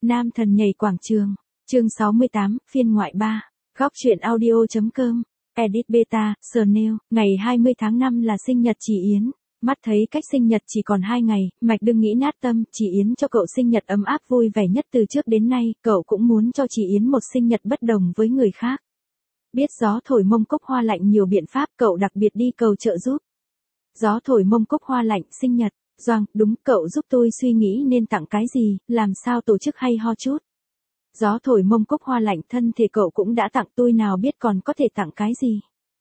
Nam thần nhảy quảng trường. Chương 68, phiên ngoại 3. Góc truyện audio.com. Edit Beta, Snail. Ngày 20 tháng 5 là sinh nhật chị Yến. Mắt thấy cách sinh nhật chỉ còn 2 ngày, Mạch đương nghĩ nát tâm, chị Yến cho cậu sinh nhật ấm áp vui vẻ nhất từ trước đến nay, cậu cũng muốn cho chị Yến một sinh nhật bất đồng với người khác. Biết gió thổi mông cốc hoa lạnh nhiều biện pháp, cậu đặc biệt đi cầu trợ giúp. Gió thổi mông cốc hoa lạnh, sinh nhật. Doang, đúng, cậu giúp tôi suy nghĩ nên tặng cái gì, làm sao tổ chức hay ho chút. Gió thổi mông cốc hoa lạnh thân thì cậu cũng đã tặng tôi, nào biết còn có thể tặng cái gì.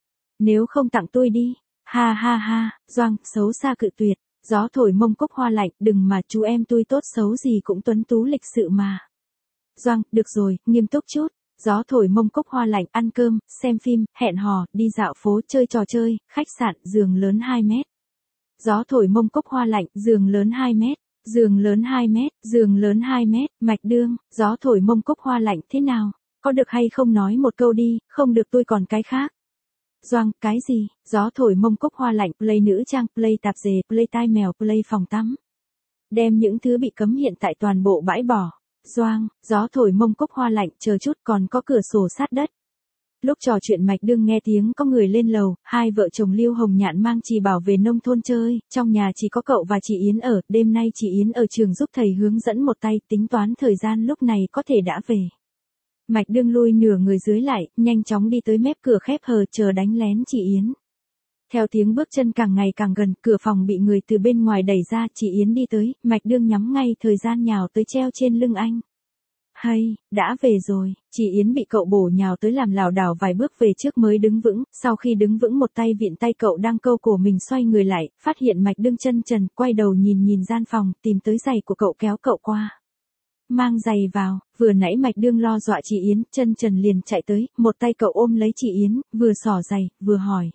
Nếu không tặng tôi đi. Ha ha ha, Doang, xấu xa cự tuyệt. Gió thổi mông cốc hoa lạnh, đừng mà chú em tôi tốt xấu gì cũng tuấn tú lịch sự mà. Doang, được rồi, nghiêm túc chút. Gió thổi mông cốc hoa lạnh, ăn cơm, xem phim, hẹn hò, đi dạo phố, chơi trò chơi, khách sạn, giường lớn 2 mét. Gió thổi mông cốc hoa lạnh, giường lớn 2 mét, giường lớn 2 mét, giường lớn 2 mét, Mạch đương, gió thổi mông cốc hoa lạnh thế nào? Có được hay không nói một câu đi, không được tôi còn cái khác. Doang, cái gì? Gió thổi mông cốc hoa lạnh, play nữ trang, play tạp dề, play tai mèo, play phòng tắm. Đem những thứ bị cấm hiện tại toàn bộ bãi bỏ. Doang, gió thổi mông cốc hoa lạnh, chờ chút, còn có cửa sổ sát đất. Lúc trò chuyện Mạch đương nghe tiếng có người lên lầu, hai vợ chồng Lưu Hồng Nhạn mang chị Bảo về nông thôn chơi, trong nhà chỉ có cậu và chị Yến ở, đêm nay chị Yến ở trường giúp thầy hướng dẫn một tay, tính toán thời gian lúc này có thể đã về. Mạch đương lui nửa người dưới lại, nhanh chóng đi tới mép cửa khép hờ chờ đánh lén chị Yến. Theo tiếng bước chân càng ngày càng gần, cửa phòng bị người từ bên ngoài đẩy ra, chị Yến đi tới, Mạch đương nhắm ngay thời gian nhào tới treo trên lưng anh. Hay, đã về rồi, chị Yến bị cậu bổ nhào tới làm lảo đảo vài bước về trước mới đứng vững, sau khi đứng vững một tay vịn tay cậu đang câu cổ mình xoay người lại, phát hiện Mạch đương chân trần, quay đầu nhìn gian phòng, tìm tới giày của cậu kéo cậu qua. Mang giày vào, vừa nãy Mạch đương lo dọa chị Yến, chân trần liền chạy tới, một tay cậu ôm lấy chị Yến, vừa xỏ giày, vừa hỏi.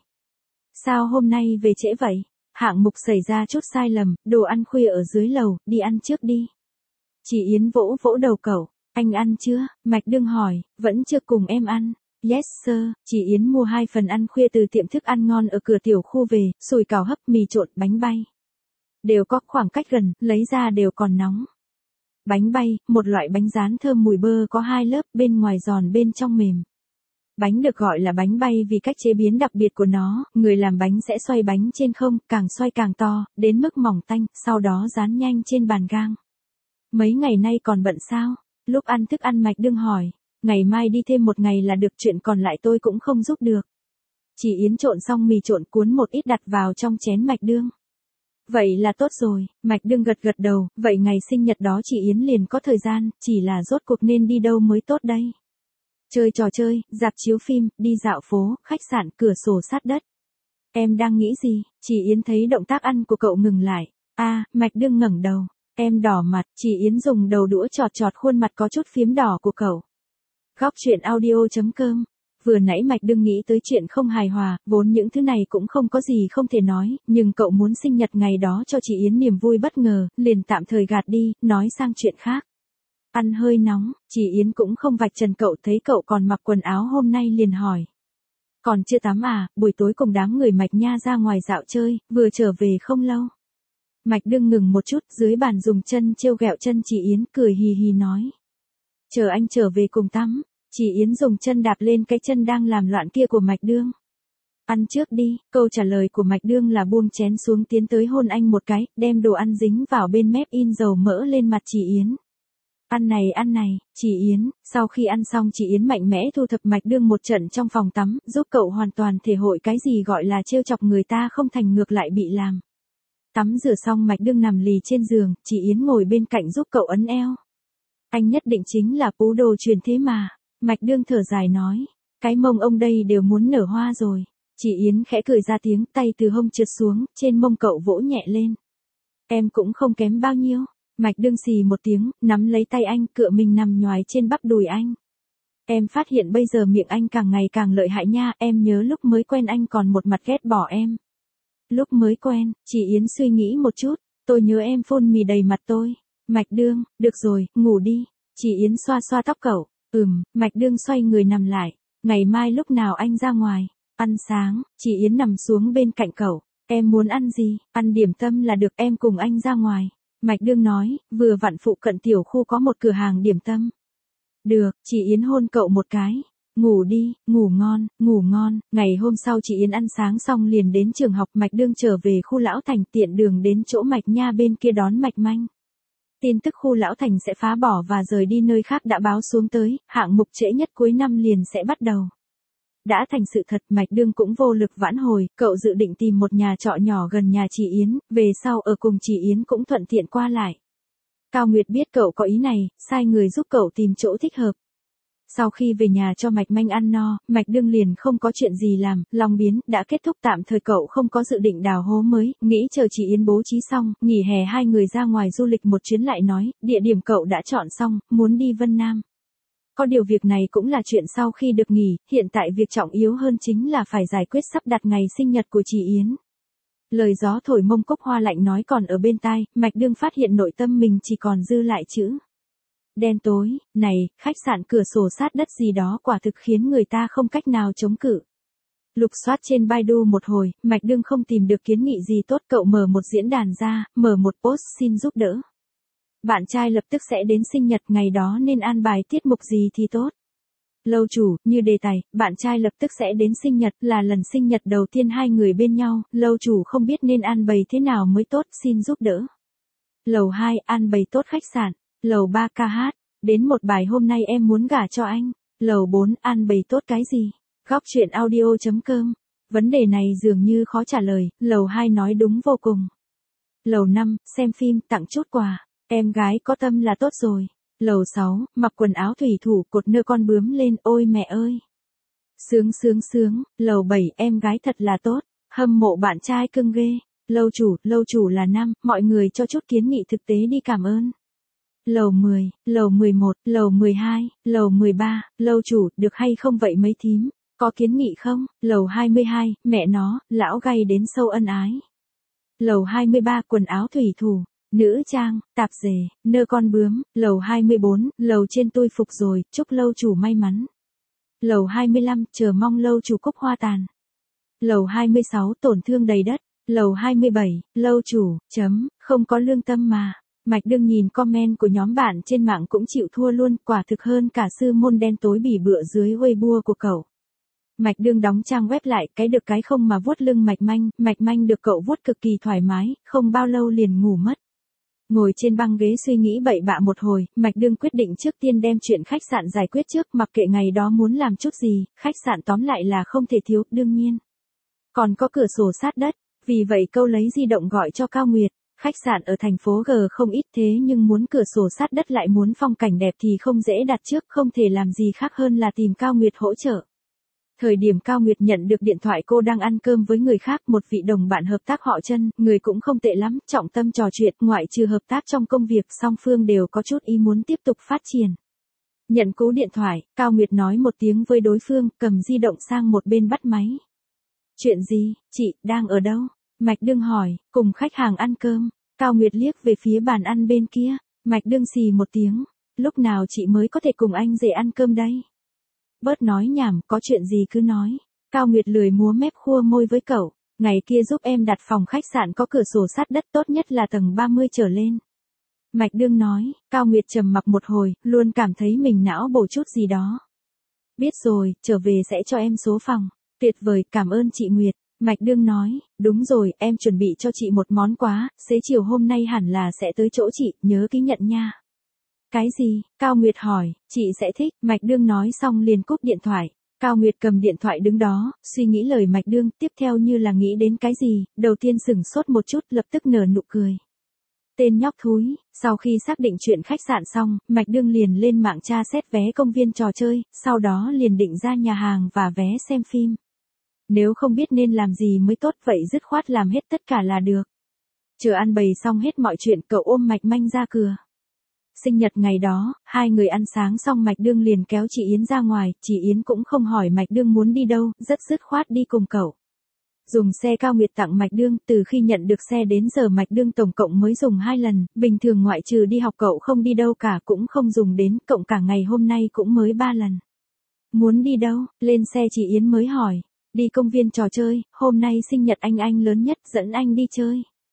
Sao hôm nay về trễ vậy? Hạng mục xảy ra chút sai lầm, đồ ăn khuya ở dưới lầu, đi ăn trước đi. Chị Yến vỗ vỗ đầu cậu. Anh ăn chưa? Mạch đương hỏi, vẫn chưa cùng em ăn. Yes sir, chị Yến mua 2 phần ăn khuya từ tiệm thức ăn ngon ở cửa tiểu khu về, sùi cảo hấp, mì trộn, bánh bay. Đều có khoảng cách gần, lấy ra đều còn nóng. Bánh bay, một loại bánh rán thơm mùi bơ có 2 lớp, bên ngoài giòn bên trong mềm. Bánh được gọi là bánh bay vì cách chế biến đặc biệt của nó, người làm bánh sẽ xoay bánh trên không, càng xoay càng to, đến mức mỏng tanh, sau đó rán nhanh trên bàn gang. Mấy ngày nay còn bận sao? Lúc ăn thức ăn Mạch đương hỏi, ngày mai đi thêm một ngày là được, chuyện còn lại tôi cũng không giúp được. Chị Yến trộn xong mì trộn cuốn một ít đặt vào trong chén Mạch đương. Vậy là tốt rồi, Mạch đương gật gật đầu, vậy ngày sinh nhật đó chị Yến liền có thời gian, chỉ là rốt cuộc nên đi đâu mới tốt đây. Chơi trò chơi, rạp chiếu phim, đi dạo phố, khách sạn, cửa sổ sát đất. Em đang nghĩ gì? Chị Yến thấy động tác ăn của cậu ngừng lại. Mạch đương ngẩng đầu. Em đỏ mặt, chị Yến dùng đầu đũa chọt chọt khuôn mặt có chút phím đỏ của cậu. Góc truyện audio.com. Vừa nãy Mạch đương nghĩ tới chuyện không hài hòa, vốn những thứ này cũng không có gì không thể nói, nhưng cậu muốn sinh nhật ngày đó cho chị Yến niềm vui bất ngờ, liền tạm thời gạt đi, nói sang chuyện khác. Ăn hơi nóng, chị Yến cũng không vạch trần cậu, thấy cậu còn mặc quần áo hôm nay liền hỏi. Còn chưa tắm à, buổi tối cùng đám người Mạch nha ra ngoài dạo chơi, vừa trở về không lâu. Mạch đương ngừng một chút, dưới bàn dùng chân trêu ghẹo chân chị Yến, cười hì hì nói. Chờ anh trở về cùng tắm. Chị Yến dùng chân đạp lên cái chân đang làm loạn kia của Mạch đương. Ăn trước đi, câu trả lời của Mạch đương là buông chén xuống tiến tới hôn anh một cái, đem đồ ăn dính vào bên mép in dầu mỡ lên mặt chị Yến. Ăn này, chị Yến, sau khi ăn xong chị Yến mạnh mẽ thu thập Mạch đương một trận trong phòng tắm, giúp cậu hoàn toàn thể hội cái gì gọi là trêu chọc người ta không thành ngược lại bị làm. Tắm rửa xong Mạch đương nằm lì trên giường, chị Yến ngồi bên cạnh giúp cậu ấn eo. Anh nhất định chính là pú đồ truyền thế mà. Mạch đương thở dài nói. Cái mông ông đây đều muốn nở hoa rồi. Chị Yến khẽ cười ra tiếng, tay từ hông trượt xuống, trên mông cậu vỗ nhẹ lên. Em cũng không kém bao nhiêu. Mạch đương xì một tiếng, nắm lấy tay anh, cựa mình nằm nhoài trên bắp đùi anh. Em phát hiện bây giờ miệng anh càng ngày càng lợi hại nha, em nhớ lúc mới quen anh còn một mặt ghét bỏ em. Lúc mới quen, chị Yến suy nghĩ một chút, tôi nhớ em phun mì đầy mặt tôi. Mạch đương, được rồi, ngủ đi. Chị Yến xoa xoa tóc cậu. Mạch đương xoay người nằm lại. Ngày mai lúc nào anh ra ngoài? Ăn sáng, chị Yến nằm xuống bên cạnh cậu. Em muốn ăn gì? Ăn điểm tâm là được, em cùng anh ra ngoài. Mạch Đương nói, vừa vặn phụ cận tiểu khu có một cửa hàng điểm tâm. Được, chị Yến hôn cậu một cái. Ngủ đi, ngủ ngon, ngủ ngon. Ngày hôm sau chị Yến ăn sáng xong liền đến trường học. Mạch Đương trở về khu Lão Thành, tiện đường đến chỗ Mạch Nha bên kia đón Mạch Manh. Tin tức khu Lão Thành sẽ phá bỏ và rời đi nơi khác đã báo xuống tới, hạng mục trễ nhất cuối năm liền sẽ bắt đầu. Đã thành sự thật, Mạch Đương cũng vô lực vãn hồi, cậu dự định tìm một nhà trọ nhỏ gần nhà chị Yến, về sau ở cùng chị Yến cũng thuận tiện qua lại. Cao Nguyệt biết cậu có ý này, sai người giúp cậu tìm chỗ thích hợp. Sau khi về nhà cho Mạch Manh ăn no, Mạch Đương liền không có chuyện gì làm, lòng biến, đã kết thúc tạm thời cậu không có dự định đào hố mới, nghĩ chờ chị Yến bố trí xong, nghỉ hè hai người ra ngoài du lịch một chuyến lại nói, địa điểm cậu đã chọn xong, muốn đi Vân Nam. Có điều việc này cũng là chuyện sau khi được nghỉ, hiện tại việc trọng yếu hơn chính là phải giải quyết sắp đặt ngày sinh nhật của chị Yến. Lời gió thổi mông cốc hoa lạnh nói còn ở bên tai, Mạch Đương phát hiện nội tâm mình chỉ còn dư lại chữ đen tối. Này, khách sạn cửa sổ sát đất gì đó quả thực khiến người ta không cách nào chống cự. Lục soát trên Baidu một hồi, Mạch Đương không tìm được kiến nghị gì tốt, cậu mở một diễn đàn ra, mở một post xin giúp đỡ. Bạn trai lập tức sẽ đến sinh nhật, ngày đó nên an bài tiết mục gì thì tốt. Lâu chủ, như đề tài, bạn trai lập tức sẽ đến sinh nhật, là lần sinh nhật đầu tiên hai người bên nhau, lâu chủ không biết nên an bày thế nào mới tốt, xin giúp đỡ. Lầu 2, an bày tốt khách sạn. Lầu 3, ca hát. Đến một bài hôm nay em muốn gả cho anh. Lầu 4, an bày tốt cái gì? Góc chuyện audio.com. Vấn đề này dường như khó trả lời, lầu 2 nói đúng vô cùng. Lầu 5, xem phim, tặng chút quà. Em gái có tâm là tốt rồi. Lầu 6, mặc quần áo thủy thủ, cột nơ con bướm lên, ôi mẹ ơi. Sướng sướng sướng. Lầu 7, em gái thật là tốt, hâm mộ bạn trai cưng ghê. Lâu chủ là 5, mọi người cho chút kiến nghị thực tế đi cảm ơn. Lầu 10, lầu 11, lầu 12, lầu 13, lâu chủ, được hay không vậy mấy thím? Có kiến nghị không? Lầu 22, mẹ nó, lão gay đến sâu ân ái. Lầu 23, quần áo thủy thủ, nữ trang, tạp dề, nơ con bướm. Lầu 24, lầu trên tôi phục rồi, chúc lâu chủ may mắn. Lầu 25, chờ mong lâu chủ cúc hoa tàn. Lầu 26, tổn thương đầy đất. Lầu 27, lâu chủ, không có lương tâm mà. Mạch Đương nhìn comment của nhóm bạn trên mạng cũng chịu thua luôn, quả thực hơn cả sư môn đen tối bỉ bựa dưới Weibo của cậu. Mạch Đương đóng trang web lại, cái được cái không mà vuốt lưng Mạch Manh được cậu vuốt cực kỳ thoải mái, không bao lâu liền ngủ mất. Ngồi trên băng ghế suy nghĩ bậy bạ một hồi, Mạch Đương quyết định trước tiên đem chuyện khách sạn giải quyết trước, mặc kệ ngày đó muốn làm chút gì, khách sạn tóm lại là không thể thiếu, đương nhiên. Còn có cửa sổ sát đất, vì vậy câu lấy di động gọi cho Cao Nguyệt. Khách sạn ở thành phố G không ít thế nhưng muốn cửa sổ sát đất lại muốn phong cảnh đẹp thì không dễ đặt trước, không thể làm gì khác hơn là tìm Cao Nguyệt hỗ trợ. Thời điểm Cao Nguyệt nhận được điện thoại cô đang ăn cơm với người khác, một vị đồng bạn hợp tác họ Chân, người cũng không tệ lắm, trọng tâm trò chuyện, ngoại trừ hợp tác trong công việc, song phương đều có chút ý muốn tiếp tục phát triển. Nhận cú điện thoại, Cao Nguyệt nói một tiếng với đối phương, cầm di động sang một bên bắt máy. Chuyện gì, chị, đang ở đâu? Mạch Đương hỏi, cùng khách hàng ăn cơm. Cao Nguyệt liếc về phía bàn ăn bên kia. Mạch Đương xì một tiếng, lúc nào chị mới có thể cùng anh rể ăn cơm đây? Bớt nói nhảm, có chuyện gì cứ nói. Cao Nguyệt lười múa mép khua môi với cậu. Ngày kia giúp em đặt phòng khách sạn có cửa sổ sát đất, tốt nhất là tầng 30 trở lên. Mạch Đương nói. Cao Nguyệt trầm mặc một hồi, luôn cảm thấy mình não bổ chút gì đó. Biết rồi, trở về sẽ cho em số phòng. Tuyệt vời, cảm ơn chị Nguyệt. Mạch Đương nói, đúng rồi, em chuẩn bị cho chị một món quà, xế chiều hôm nay hẳn là sẽ tới chỗ chị, nhớ ký nhận nha. Cái gì? Cao Nguyệt hỏi, chị sẽ thích. Mạch Đương nói xong liền cúp điện thoại. Cao Nguyệt cầm điện thoại đứng đó, suy nghĩ lời Mạch Đương, tiếp theo như là nghĩ đến cái gì, đầu tiên sửng sốt một chút, lập tức nở nụ cười. Tên nhóc thúi. Sau khi xác định chuyện khách sạn xong, Mạch Đương liền lên mạng tra xét vé công viên trò chơi, sau đó liền định ra nhà hàng và vé xem phim. Nếu không biết nên làm gì mới tốt vậy dứt khoát làm hết tất cả là được. Chờ ăn bày xong hết mọi chuyện, cậu ôm Mạch Manh ra cửa. Sinh nhật ngày đó, hai người ăn sáng xong Mạch Đương liền kéo chị Yến ra ngoài, chị Yến cũng không hỏi Mạch Đương muốn đi đâu, rất dứt khoát đi cùng cậu. Dùng xe Cao Nguyệt tặng Mạch Đương, từ khi nhận được xe đến giờ Mạch Đương tổng cộng mới dùng 2 lần, bình thường ngoại trừ đi học cậu không đi đâu cả, cũng không dùng đến, cộng cả ngày hôm nay cũng mới 3 lần. Muốn đi đâu? Lên xe chị Yến mới hỏi. Đi công viên trò chơi, hôm nay sinh nhật anh lớn nhất, dẫn anh đi chơi.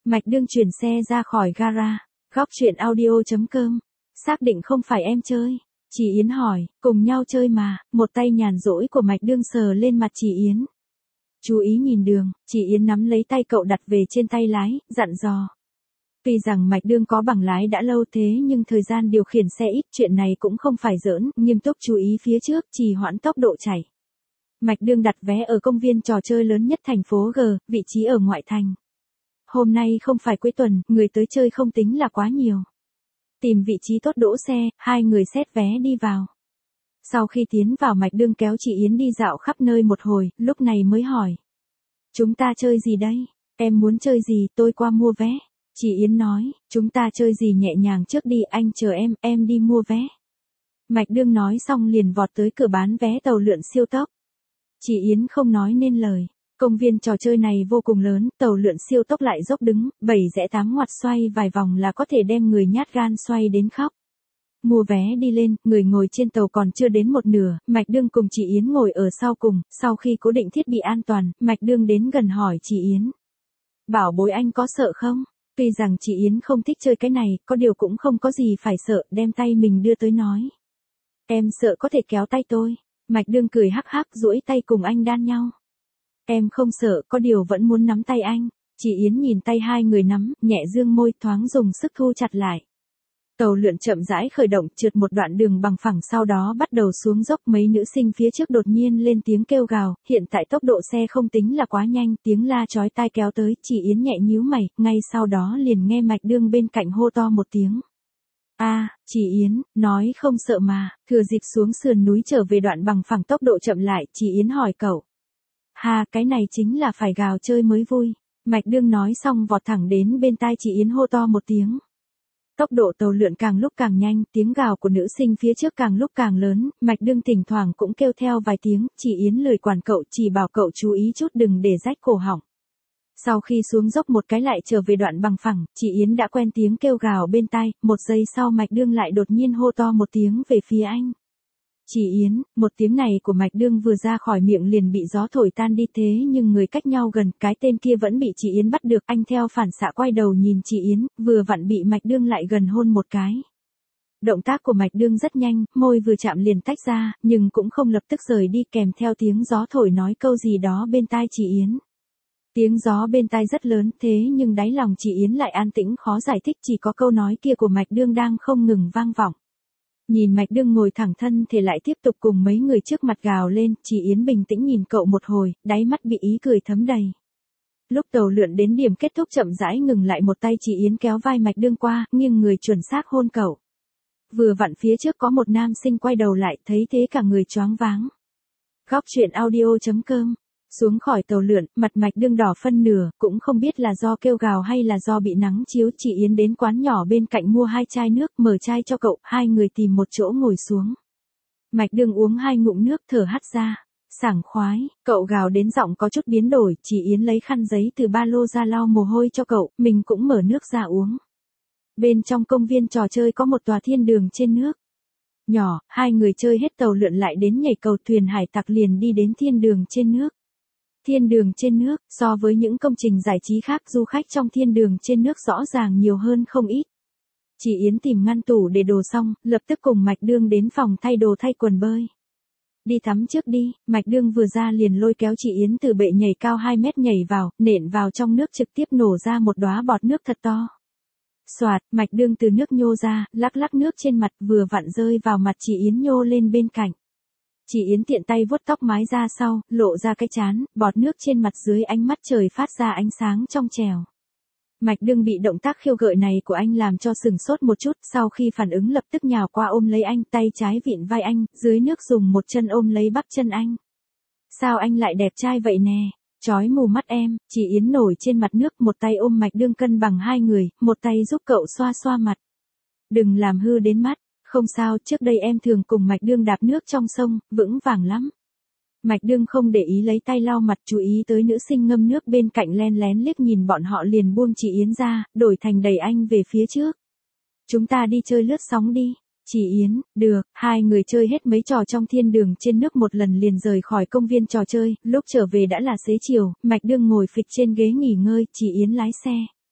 Mạch Đương chuyển xe ra khỏi gara. Góc chuyện audio.com. Xác định không phải em chơi. Chị Yến hỏi, cùng nhau chơi mà, một tay nhàn rỗi của Mạch Đương sờ lên mặt chị Yến. Chú ý nhìn đường, chị Yến nắm lấy tay cậu đặt về trên tay lái, dặn dò. Tuy rằng Mạch Đương có bằng lái đã lâu thế nhưng thời gian điều khiển xe ít, chuyện này cũng không phải giỡn, nghiêm túc chú ý phía trước, trì hoãn tốc độ chạy. Mạch Đương đặt vé ở công viên trò chơi lớn nhất thành phố G, vị trí ở ngoại thành. Hôm nay không phải cuối tuần, người tới chơi không tính là quá nhiều. Tìm vị trí tốt đỗ xe, hai người xét vé đi vào. Sau khi tiến vào Mạch Đương kéo chị Yến đi dạo khắp nơi một hồi, lúc này mới hỏi. Chúng ta chơi gì đây? Em muốn chơi gì, tôi qua mua vé. Chị Yến nói, chúng ta chơi gì nhẹ nhàng trước đi, anh chờ em đi mua vé. Mạch Đương nói xong liền vọt tới cửa bán vé tàu lượn siêu tốc. Chị Yến không nói nên lời. Công viên trò chơi này vô cùng lớn, tàu lượn siêu tốc lại dốc đứng, 7 rẽ 8 ngoặt xoay vài vòng là có thể đem người nhát gan xoay đến khóc. Mua vé đi lên, người ngồi trên tàu còn chưa đến một nửa, Mạch Đương cùng chị Yến ngồi ở sau cùng, sau khi cố định thiết bị an toàn, Mạch Đương đến gần hỏi chị Yến. Bảo bối anh có sợ không? Tuy rằng chị Yến không thích chơi cái này, có điều cũng không có gì phải sợ, đem tay mình đưa tới nói. Em sợ có thể kéo tay tôi. Mạch Đương cười hắc hắc duỗi tay cùng anh đan nhau. Em không sợ, có điều vẫn muốn nắm tay anh. Chị Yến nhìn tay hai người nắm, nhẹ dương môi thoáng dùng sức thu chặt lại. Tàu lượn chậm rãi khởi động trượt một đoạn đường bằng phẳng sau đó bắt đầu xuống dốc, mấy nữ sinh phía trước đột nhiên lên tiếng kêu gào, hiện tại tốc độ xe không tính là quá nhanh, tiếng la chói tai kéo tới, chị Yến nhẹ nhíu mày, ngay sau đó liền nghe Mạch Đương bên cạnh hô to một tiếng. Chị Yến, nói không sợ mà, thừa dịp xuống sườn núi trở về đoạn bằng phẳng tốc độ chậm lại, chị Yến hỏi cậu. Cái này chính là phải gào chơi mới vui. Mạch Đương nói xong vọt thẳng đến bên tai chị Yến hô to một tiếng. Tốc độ tàu lượn càng lúc càng nhanh, tiếng gào của nữ sinh phía trước càng lúc càng lớn, Mạch Đương thỉnh thoảng cũng kêu theo vài tiếng, chị Yến lười quản cậu, chỉ bảo cậu chú ý chút đừng để rách cổ họng. Sau khi xuống dốc một cái lại trở về đoạn bằng phẳng, chị Yến đã quen tiếng kêu gào bên tai, một giây sau Mạch Đương lại đột nhiên hô to một tiếng về phía anh. Chị Yến, một tiếng này của Mạch Đương vừa ra khỏi miệng liền bị gió thổi tan đi thế nhưng người cách nhau gần, cái tên kia vẫn bị chị Yến bắt được, anh theo phản xạ quay đầu nhìn chị Yến, vừa vặn bị Mạch Đương lại gần hôn một cái. Động tác của Mạch Đương rất nhanh, môi vừa chạm liền tách ra, nhưng cũng không lập tức rời đi kèm theo tiếng gió thổi nói câu gì đó bên tai chị Yến. Tiếng gió bên tai rất lớn thế nhưng đáy lòng chị Yến lại an tĩnh khó giải thích, chỉ có câu nói kia của Mạch Đương đang không ngừng vang vọng. Nhìn Mạch Đương ngồi thẳng thân thì lại tiếp tục cùng mấy người trước mặt gào lên, chị Yến bình tĩnh nhìn cậu một hồi, đáy mắt bị ý cười thấm đầy. Lúc tàu lượn đến điểm kết thúc chậm rãi ngừng lại, một tay chị Yến kéo vai Mạch Đương qua, nghiêng người chuẩn xác hôn cậu. Vừa vặn phía trước có một nam sinh quay đầu lại, thấy thế cả người choáng váng. Góc chuyện audio.com. Xuống khỏi tàu lượn, mặt Mạch Đương đỏ phân nửa, cũng không biết là do kêu gào hay là do bị nắng chiếu, chị Yến đến quán nhỏ bên cạnh mua 2 chai nước, mở chai cho cậu, hai người tìm một chỗ ngồi xuống. Mạch Đương uống 2 ngụm nước thở hắt ra, sảng khoái, cậu gào đến giọng có chút biến đổi, chị Yến lấy khăn giấy từ ba lô ra lau mồ hôi cho cậu, mình cũng mở nước ra uống. Bên trong công viên trò chơi có một tòa thiên đường trên nước. Nhỏ, hai người chơi hết tàu lượn lại đến nhảy cầu thuyền hải tặc liền đi đến thiên đường trên nước. Thiên đường trên nước, so với những công trình giải trí khác, du khách trong thiên đường trên nước rõ ràng nhiều hơn không ít. Chị Yến tìm ngăn tủ để đồ xong, lập tức cùng Mạch Đương đến phòng thay đồ thay quần bơi. Đi tắm trước đi, Mạch Đương vừa ra liền lôi kéo chị Yến từ bệ nhảy cao 2 mét nhảy vào, nện vào trong nước trực tiếp nổ ra một đóa bọt nước thật to. Xoạt, Mạch Đương từ nước nhô ra, lắc lắc nước trên mặt vừa vặn rơi vào mặt chị Yến nhô lên bên cạnh. Chị Yến tiện tay vuốt tóc mái ra sau, lộ ra cái trán, bọt nước trên mặt dưới ánh mắt trời phát ra ánh sáng trong trèo. Mạch Đương bị động tác khiêu gợi này của anh làm cho sừng sốt một chút, sau khi phản ứng lập tức nhào qua ôm lấy anh, tay trái vịn vai anh, dưới nước dùng một chân ôm lấy bắp chân anh. Sao anh lại đẹp trai vậy nè, chói mù mắt em, chị Yến nổi trên mặt nước, một tay ôm Mạch Đương cân bằng hai người, một tay giúp cậu xoa xoa mặt. Đừng làm hư đến mắt. Không sao, trước đây em thường cùng Mạch Đương đạp nước trong sông, vững vàng lắm. Mạch Đương không để ý lấy tay lau mặt, chú ý tới nữ sinh ngâm nước bên cạnh len lén liếc nhìn bọn họ liền buông chị Yến ra, đổi thành đẩy anh về phía trước. Chúng ta đi chơi lướt sóng đi. Chị Yến, được, hai người chơi hết mấy trò trong thiên đường trên nước một lần liền rời khỏi công viên trò chơi, lúc trở về đã là xế chiều, Mạch Đương ngồi phịch trên ghế nghỉ ngơi, chị Yến lái xe.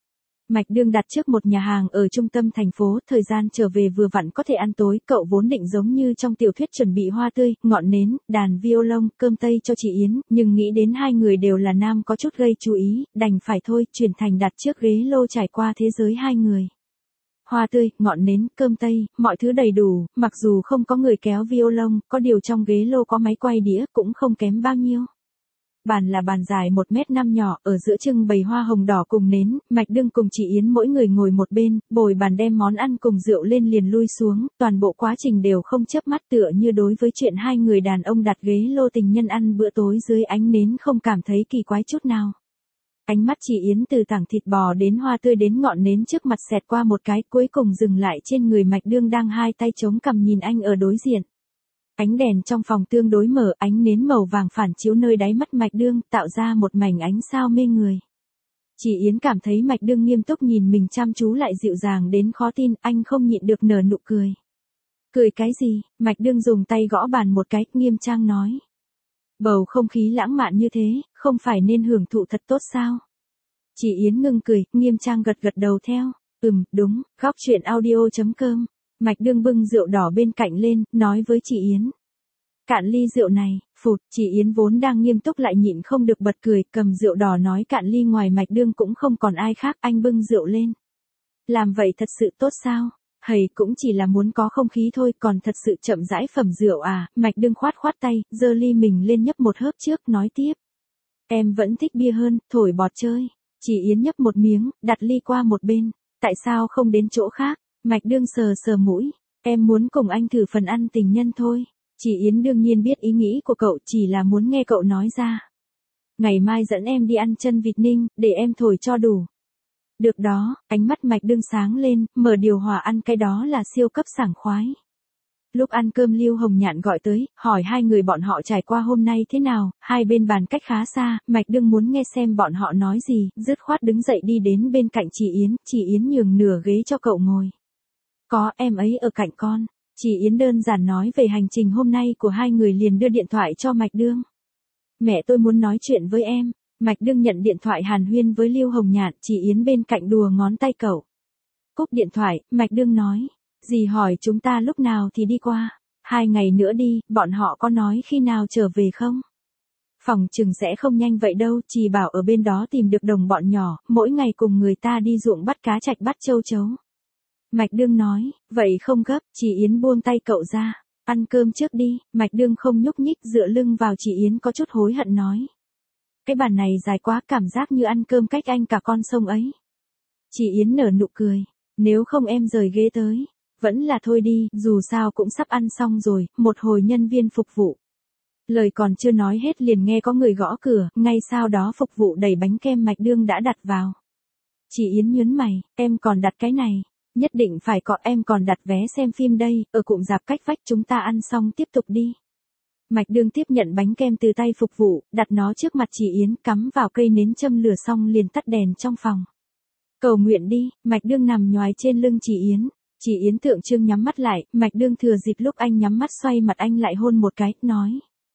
Mạch Đương đặt trước một nhà hàng ở trung tâm thành phố, thời gian trở về vừa vặn có thể ăn tối, cậu vốn định giống như trong tiểu thuyết chuẩn bị hoa tươi, ngọn nến, đàn violon, cơm tây cho chị Yến, nhưng nghĩ đến hai người đều là nam có chút gây chú ý, đành phải thôi, chuyển thành đặt trước ghế lô trải qua thế giới hai người. Hoa tươi, ngọn nến, cơm tây, mọi thứ đầy đủ, mặc dù không có người kéo violon, có điều trong ghế lô có máy quay đĩa, cũng không kém bao nhiêu. Bàn là bàn dài 1m5 nhỏ, ở giữa trưng bày hoa hồng đỏ cùng nến, Mạch Đương cùng chị Yến mỗi người ngồi một bên, bồi bàn đem món ăn cùng rượu lên liền lui xuống, toàn bộ quá trình đều không chớp mắt tựa như đối với chuyện hai người đàn ông đặt ghế lô tình nhân ăn bữa tối dưới ánh nến không cảm thấy kỳ quái chút nào. Ánh mắt chị Yến từ tảng thịt bò đến hoa tươi đến ngọn nến trước mặt xẹt qua một cái, cuối cùng dừng lại trên người Mạch Đương đang hai tay chống cằm nhìn anh ở đối diện. Ánh đèn trong phòng tương đối mở, ánh nến màu vàng phản chiếu nơi đáy mắt Mạch Đương, tạo ra một mảnh ánh sao mê người. Chị Yến cảm thấy Mạch Đương nghiêm túc nhìn mình chăm chú lại dịu dàng đến khó tin, anh không nhịn được nở nụ cười. Cười cái gì? Mạch Đương dùng tay gõ bàn một cái, nghiêm trang nói. Bầu không khí lãng mạn như thế, không phải nên hưởng thụ thật tốt sao? Chị Yến ngưng cười, nghiêm trang gật gật đầu theo. Đúng, góc chuyện audio.com. Mạch Đương bưng rượu đỏ bên cạnh lên, nói với chị Yến. Cạn ly rượu này, phụt, chị Yến vốn đang nghiêm túc lại nhịn không được bật cười, cầm rượu đỏ nói cạn ly, ngoài Mạch Đương cũng không còn ai khác, anh bưng rượu lên. Làm vậy thật sự tốt sao? Hầy, cũng chỉ là muốn có không khí thôi, còn thật sự chậm rãi phẩm rượu à? Mạch Đương khoát khoát tay, giơ ly mình lên nhấp một hớp trước, nói tiếp. Em vẫn thích bia hơn, thổi bọt chơi. Chị Yến nhấp một miếng, đặt ly qua một bên. Tại sao không đến chỗ khác? Mạch Đương sờ sờ mũi. Em muốn cùng anh thử phần ăn tình nhân thôi. Chị Yến đương nhiên biết ý nghĩ của cậu, chỉ là muốn nghe cậu nói ra. Ngày mai dẫn em đi ăn chân vịt ninh, để em thổi cho đủ. Được đó, ánh mắt Mạch Đương sáng lên, mở điều hòa ăn, cái đó là siêu cấp sảng khoái. Lúc ăn cơm Lưu Hồng Nhạn gọi tới, hỏi hai người bọn họ trải qua hôm nay thế nào, hai bên bàn cách khá xa, Mạch Đương muốn nghe xem bọn họ nói gì, dứt khoát đứng dậy đi đến bên cạnh chị Yến nhường nửa ghế cho cậu ngồi. Có, em ấy ở cạnh con. Chị Yến đơn giản nói về hành trình hôm nay của hai người liền đưa điện thoại cho Mạch Đương. Mẹ tôi muốn nói chuyện với em. Mạch Đương nhận điện thoại hàn huyên với Lưu Hồng Nhạn, chị Yến bên cạnh đùa ngón tay cậu. Cúp điện thoại, Mạch Đương nói. Dì hỏi chúng ta lúc nào thì đi qua. 2 ngày nữa đi, bọn họ có nói khi nào trở về không? Phòng chừng sẽ không nhanh vậy đâu, chỉ bảo ở bên đó tìm được đồng bọn nhỏ, mỗi ngày cùng người ta đi ruộng bắt cá trạch bắt châu chấu. Mạch Đương nói, vậy không gấp, chị Yến buông tay cậu ra. Ăn cơm trước đi, Mạch Đương không nhúc nhích, dựa lưng vào chị Yến có chút hối hận nói. Cái bàn này dài quá, cảm giác như ăn cơm cách anh cả con sông ấy. Chị Yến nở nụ cười, nếu không em rời ghế tới. Vẫn là thôi đi, dù sao cũng sắp ăn xong rồi, một hồi nhân viên phục vụ. Lời còn chưa nói hết liền nghe có người gõ cửa, ngay sau đó phục vụ đẩy bánh kem Mạch Đương đã đặt vào. Chị Yến nhớn mày, em còn đặt cái này. Nhất định phải có, em còn đặt vé xem phim đây, ở cụm rạp cách vách, chúng ta ăn xong tiếp tục đi. Mạch Đương tiếp nhận bánh kem từ tay phục vụ, đặt nó trước mặt chị Yến, cắm vào cây nến châm lửa xong liền tắt đèn trong phòng. Cầu nguyện đi, Mạch Đương nằm nhoài trên lưng chị Yến. Chị Yến tượng trưng nhắm mắt lại, Mạch Đương thừa dịp lúc anh nhắm mắt xoay mặt anh lại hôn một cái, nói.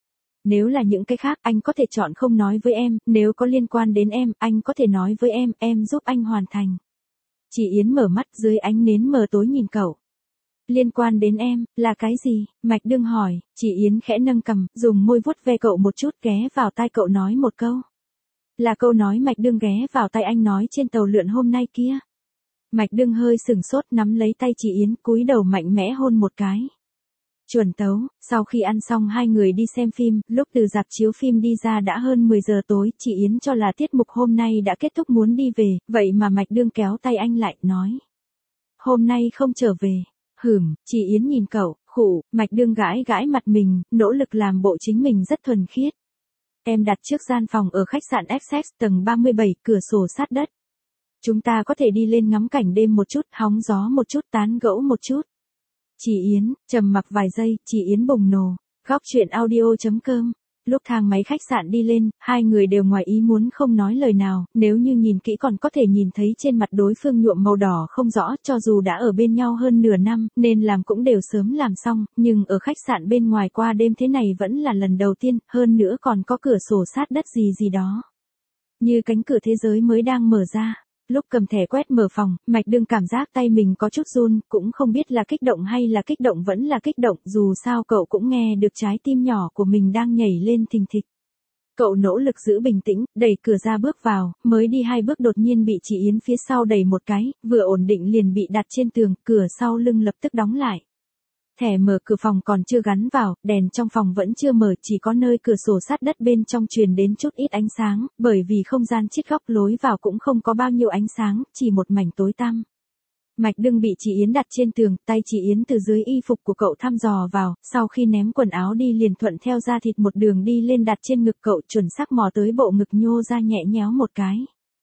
Nếu là những cái khác, anh có thể chọn không nói với em, nếu có liên quan đến em, anh có thể nói với em giúp anh hoàn thành. Chị Yến mở mắt dưới ánh nến mờ tối nhìn cậu. Liên quan đến em, là cái gì? Mạch Đương hỏi, chị Yến khẽ nâng cằm, dùng môi vuốt ve cậu một chút, ghé vào tai cậu nói một câu. Là câu nói Mạch Đương ghé vào tai anh nói trên tàu lượn hôm nay kia. Mạch Đương hơi sừng sốt, nắm lấy tay chị Yến, cúi đầu mạnh mẽ hôn một cái. Chuẩn tấu, sau khi ăn xong hai người đi xem phim, lúc từ rạp chiếu phim đi ra đã hơn 10 giờ tối, chị Yến cho là tiết mục hôm nay đã kết thúc muốn đi về, vậy mà Mạch Đương kéo tay anh lại, nói. Hôm nay không trở về. Chị Yến nhìn cậu, khụ, Mạch Đương gãi gãi mặt mình, nỗ lực làm bộ chính mình rất thuần khiết. Em đặt trước gian phòng ở khách sạn Essex tầng 37, cửa sổ sát đất. Chúng ta có thể đi lên ngắm cảnh đêm một chút, hóng gió một chút, tán gẫu một chút. Chị Yến, trầm mặc vài giây, chị Yến bùng nổ. Góc chuyện audio.com. Lúc thang máy khách sạn đi lên, hai người đều ngoài ý muốn không nói lời nào, nếu như nhìn kỹ còn có thể nhìn thấy trên mặt đối phương nhuộm màu đỏ không rõ, cho dù đã ở bên nhau hơn nửa năm, nên làm cũng đều sớm làm xong, nhưng ở khách sạn bên ngoài qua đêm thế này vẫn là lần đầu tiên, hơn nữa còn có cửa sổ sát đất gì gì đó. Như cánh cửa thế giới mới đang mở ra. Lúc cầm thẻ quét mở phòng, Mạch Đương cảm giác tay mình có chút run, cũng không biết là kích động hay là kích động vẫn là kích động, dù sao cậu cũng nghe được trái tim nhỏ của mình đang nhảy lên thình thịch. Cậu nỗ lực giữ bình tĩnh, đẩy cửa ra bước vào, mới đi 2 bước đột nhiên bị chị Yến phía sau đẩy một cái, vừa ổn định liền bị đặt trên tường, cửa sau lưng lập tức đóng lại. Thẻ mở cửa phòng còn chưa gắn vào, đèn trong phòng vẫn chưa mở, chỉ có nơi cửa sổ sát đất bên trong truyền đến chút ít ánh sáng, bởi vì không gian chít góc lối vào cũng không có bao nhiêu ánh sáng, chỉ một mảnh tối tăm. Mạch Đương bị chị Yến đặt trên tường, tay chị Yến từ dưới y phục của cậu thăm dò vào, sau khi ném quần áo đi liền thuận theo da thịt một đường đi lên đặt trên ngực cậu, chuẩn xác mò tới bộ ngực nhô ra nhẹ nhéo một cái.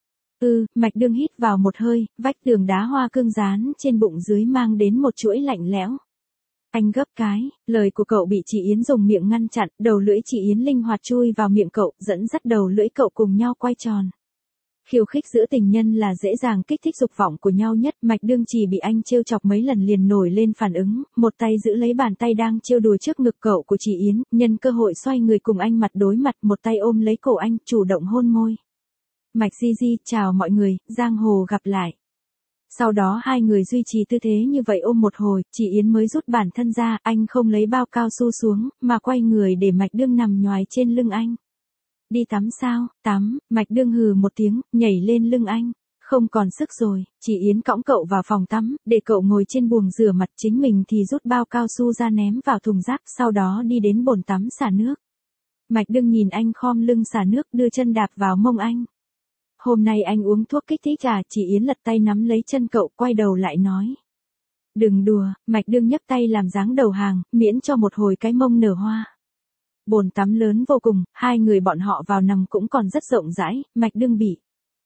Mạch Đương hít vào một hơi, vách tường đá hoa cương dán trên bụng dưới mang đến một chuỗi lạnh lẽo. Anh gấp cái, lời của cậu bị chị Yến dùng miệng ngăn chặn, đầu lưỡi chị Yến linh hoạt chui vào miệng cậu, dẫn dắt đầu lưỡi cậu cùng nhau quay tròn. Khiêu khích giữa tình nhân là dễ dàng kích thích dục vọng của nhau nhất, Mạch Đương chỉ bị anh trêu chọc mấy lần liền nổi lên phản ứng, một tay giữ lấy bàn tay đang trêu đùa trước ngực cậu của chị Yến, nhân cơ hội xoay người cùng anh mặt đối mặt, một tay ôm lấy cổ anh, chủ động hôn môi. Mạch Di, chào mọi người, giang hồ gặp lại. Sau đó hai người duy trì tư thế như vậy ôm một hồi, chị Yến mới rút bản thân ra, anh không lấy bao cao su xuống, mà quay người để Mạch Đương nằm nhoài trên lưng anh. Đi tắm sao? Tắm, Mạch Đương hừ một tiếng, nhảy lên lưng anh. Không còn sức rồi, chị Yến cõng cậu vào phòng tắm, để cậu ngồi trên buồng rửa mặt, chính mình thì rút bao cao su ra ném vào thùng rác, sau đó đi đến bồn tắm xả nước. Mạch Đương nhìn anh khom lưng xả nước, đưa chân đạp vào mông anh. Hôm nay anh uống thuốc kích thích à? Chị Yến lật tay nắm lấy chân cậu, quay đầu lại nói. Đừng đùa, Mạch Đương nhấc tay làm dáng đầu hàng, miễn cho một hồi cái mông nở hoa. Bồn tắm lớn vô cùng, hai người bọn họ vào nằm cũng còn rất rộng rãi, Mạch Đương bị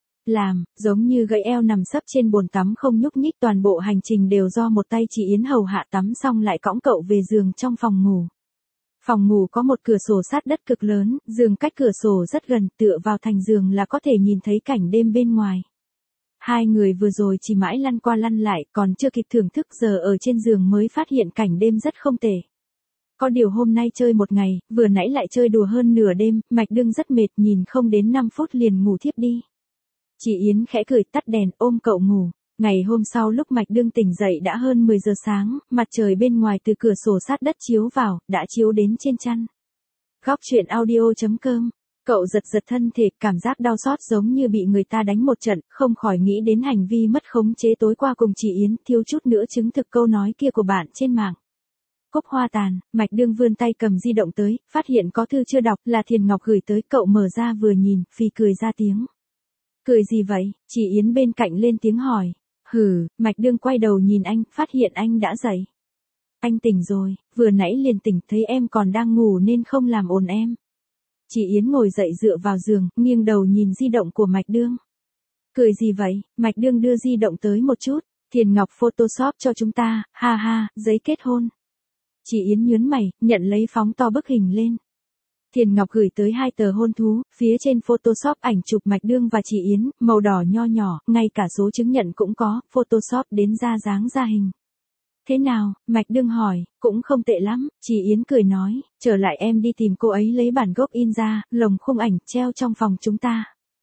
giống như gãy eo nằm sấp trên bồn tắm không nhúc nhích, toàn bộ hành trình đều do một tay chị Yến hầu hạ, tắm xong lại cõng cậu về giường trong phòng ngủ. Phòng ngủ có một cửa sổ sát đất cực lớn, giường cách cửa sổ rất gần, tựa vào thành giường là có thể nhìn thấy cảnh đêm bên ngoài. Hai người vừa rồi chỉ mãi lăn qua lăn lại, còn chưa kịp thưởng thức, giờ ở trên giường mới phát hiện cảnh đêm rất không tệ. Có điều hôm nay chơi một ngày, vừa nãy lại chơi đùa hơn nửa đêm, Mạch Đương rất mệt, nhìn không đến 5 phút liền ngủ thiếp đi. Chị Yến khẽ cười, tắt đèn, ôm cậu ngủ. Ngày hôm sau lúc Mạch Đương tỉnh dậy đã hơn 10 giờ sáng, mặt trời bên ngoài từ cửa sổ sát đất chiếu vào, đã chiếu đến trên chăn. Góc truyện audio.com. Cậu giật thân thể, cảm giác đau xót giống như bị người ta đánh một trận, không khỏi nghĩ đến hành vi mất khống chế tối qua cùng chị Yến, thiếu chút nữa chứng thực câu nói kia của bạn trên mạng. Cúc hoa tàn, Mạch Đương vươn tay cầm di động tới, phát hiện có thư chưa đọc, là Thiền Ngọc gửi tới, cậu mở ra vừa nhìn, phì cười ra tiếng. Cười gì vậy? Chị Yến bên cạnh lên tiếng hỏi. Mạch Đương quay đầu nhìn anh, phát hiện anh đã dậy. Anh tỉnh rồi, vừa nãy liền tỉnh, thấy em còn đang ngủ nên không làm ồn em. Chị Yến ngồi dậy dựa vào giường, nghiêng đầu nhìn di động của Mạch Đương. Cười gì vậy? Mạch Đương đưa di động tới một chút. Thiền Ngọc Photoshop cho chúng ta, ha ha, giấy kết hôn. Chị Yến nhướng mày, nhận lấy phóng to bức hình lên. Thiền Ngọc gửi tới 2 tờ hôn thú, phía trên Photoshop ảnh chụp Mạch Đương và chị Yến, màu đỏ nho nhỏ, ngay cả số chứng nhận cũng có, Photoshop đến ra dáng ra hình. Thế nào? Mạch Đương hỏi, cũng không tệ lắm, chị Yến cười nói, trở lại em đi tìm cô ấy lấy bản gốc in ra, lồng khung ảnh, treo trong phòng chúng ta.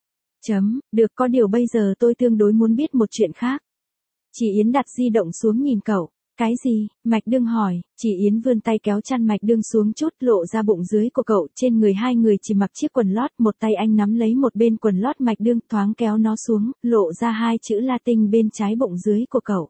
Được, có điều bây giờ tôi tương đối muốn biết một chuyện khác. Chị Yến đặt di động xuống nhìn cậu. Cái gì? Mạch Đương hỏi, chị Yến vươn tay kéo chăn Mạch Đương xuống chút, lộ ra bụng dưới của cậu, trên người hai người chỉ mặc chiếc quần lót, một tay anh nắm lấy một bên quần lót Mạch Đương, thoáng kéo nó xuống, lộ ra 2 chữ Latin bên trái bụng dưới của cậu.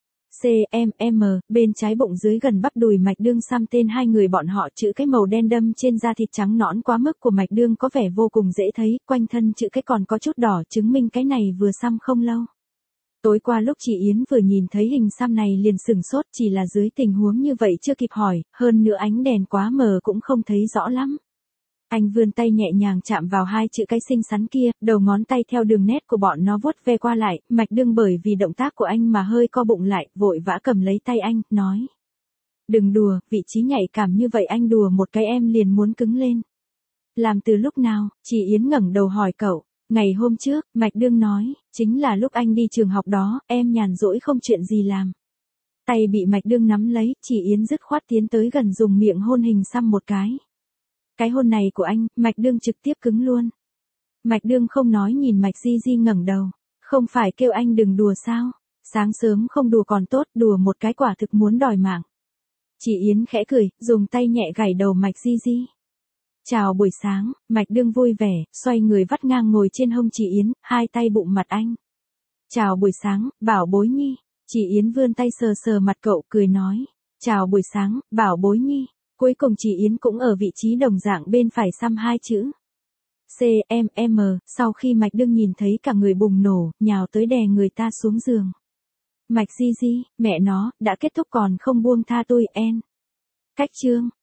CMM, bên trái bụng dưới gần bắp đùi Mạch Đương xăm tên hai người bọn họ, chữ cái màu đen đâm trên da thịt trắng nõn quá mức của Mạch Đương có vẻ vô cùng dễ thấy, quanh thân chữ cái còn có chút đỏ, chứng minh cái này vừa xăm không lâu. Tối qua lúc chị Yến vừa nhìn thấy hình xăm này liền sửng sốt, chỉ là dưới tình huống như vậy chưa kịp hỏi, hơn nữa ánh đèn quá mờ cũng không thấy rõ lắm. Anh vươn tay nhẹ nhàng chạm vào 2 chữ cái xinh xắn kia, đầu ngón tay theo đường nét của bọn nó vuốt ve qua lại, Mạch Đương bởi vì động tác của anh mà hơi co bụng lại, vội vã cầm lấy tay anh, nói. Đừng đùa, vị trí nhạy cảm như vậy anh đùa một cái em liền muốn cứng lên. Làm từ lúc nào? Chị Yến ngẩng đầu hỏi cậu. Ngày hôm trước, Mạch Đương nói, chính là lúc anh đi trường học đó, em nhàn rỗi không chuyện gì làm. Tay bị Mạch Đương nắm lấy, chị Yến dứt khoát tiến tới gần dùng miệng hôn hình xăm một cái. Cái hôn này của anh, Mạch Đương trực tiếp cứng luôn. Mạch Đương không nói nhìn Mạch Di ngẩng đầu. Không phải kêu anh đừng đùa sao? Sáng sớm không đùa còn tốt, đùa một cái quả thực muốn đòi mạng. Chị Yến khẽ cười, dùng tay nhẹ gảy đầu Mạch Di Di. Chào buổi sáng, Mạch Đương vui vẻ, xoay người vắt ngang ngồi trên hông chị Yến, hai tay bụng mặt anh. Chào buổi sáng, bảo bối nhi. Chị Yến vươn tay sờ sờ mặt cậu cười nói. Chào buổi sáng, bảo bối nhi. Cuối cùng chị Yến cũng ở vị trí đồng dạng bên phải xăm hai chữ. CMM, sau khi Mạch Đương nhìn thấy cả người bùng nổ, nhào tới đè người ta xuống giường. Mạch Di Di, mẹ nó, đã kết thúc còn không buông tha tôi en. Cách chương.